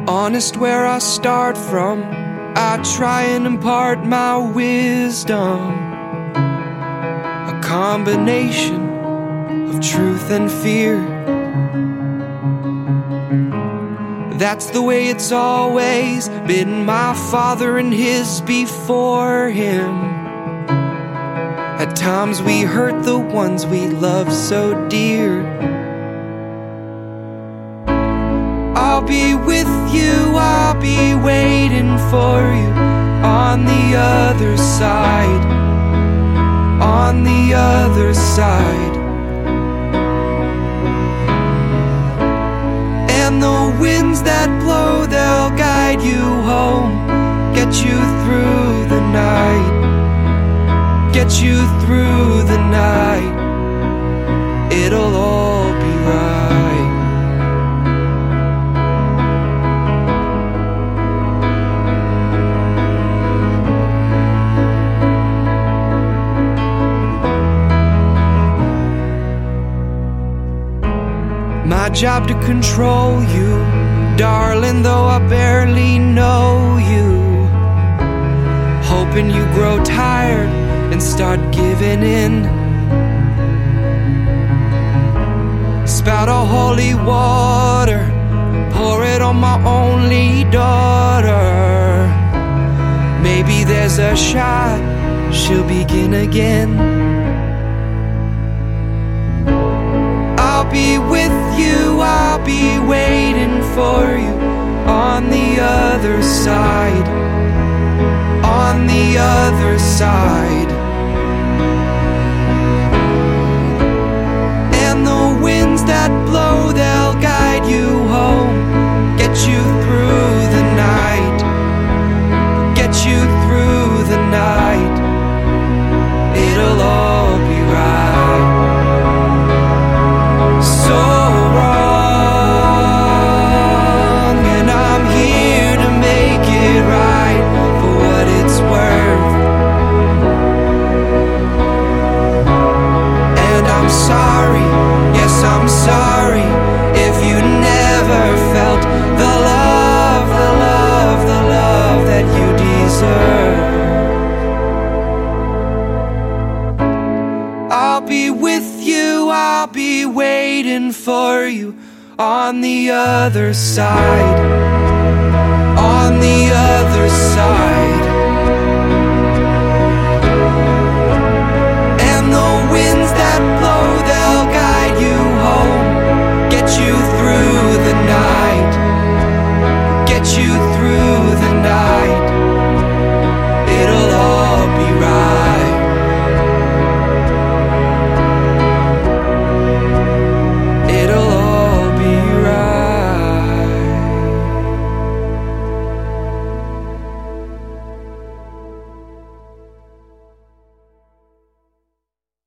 Honest where I start from, I try and impart my wisdom, a combination of truth and fear. That's the way it's always been, my father and his before him. At times we hurt the ones we love so dear. I'll be with you, I'll be waiting for you on the other side, on the other side. And the winds that blow, they'll guide you home, get you through the night, get you through the night. It'll all be right. My job to control you, darling, though I barely know you. Hoping you grow tired and start giving in. Spout a holy water, pour it on my only daughter. Maybe there's a shot she'll begin again. I'll be with you, I'll be waiting for you on the other side, on the other side. And the winds that blow, they'll guide you home, get you through the night, get you through the night. It'll all be right. So wrong, and I'm here to make it right for what it's worth. And I'm sorry, yes I'm sorry, if you never felt the love, the love, the love that you deserve. I'll be with you, I'll be waiting for you on the other side, on the other side.